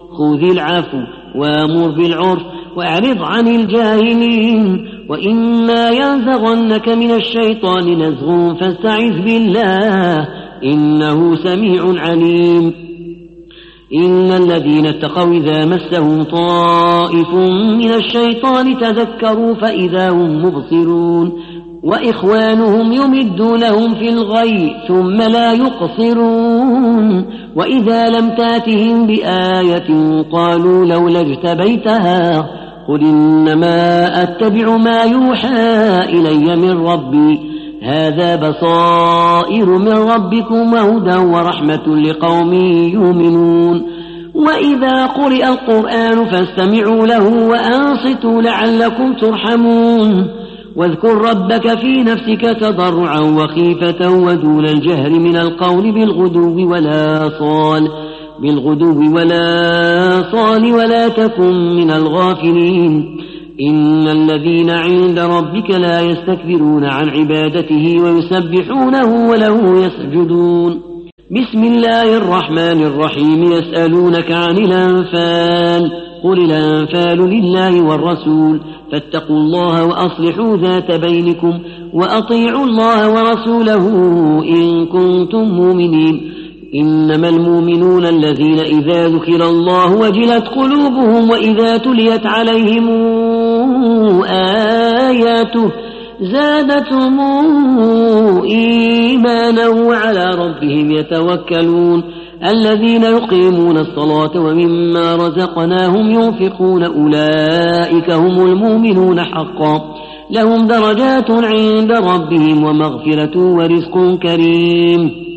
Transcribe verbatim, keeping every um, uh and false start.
خذ العفو وامر بالعرف واعرض عن الجاهلين وإما ينزغنك من الشيطان نزغ فاستعذ بالله إنه سميع عليم. إن الذين اتقوا إذا مسهم طائف من الشيطان تذكروا فإذا هم مبصرون وإخوانهم يمدونهم في الغي ثم لا يقصرون وإذا لم تاتهم بآية قالوا لولا اجتبيتها قل إنما أتبع ما يوحى إلي من ربي هذا بصائر من ربكم وهدى ورحمة لقوم يؤمنون. وإذا قرئ القرآن فاستمعوا له وأنصتوا لعلكم ترحمون. واذكر ربك في نفسك تضرعا وخيفة ودون الجهر من القول بالغدو ولا صال بالغدو ولا صال ولا تكن من الغافلين. إن الذين عند ربك لا يستكبرون عن عبادته ويسبحونه وله يسجدون. بسم الله الرحمن الرحيم يسألونك عن الأنفال قل الأنفال لله والرسول فاتقوا الله وأصلحوا ذات بينكم وأطيعوا الله ورسوله إن كنتم مؤمنين. إنما المؤمنون الذين إذا ذكر الله وجلت قلوبهم وإذا تليت عليهم آياته زادتهم إيمانا وعلى ربهم يتوكلون. الذين يقيمون الصلاة ومما رزقناهم ينفقون أولئك هم المؤمنون حقا لهم درجات عند ربهم ومغفرة ورزق كريم.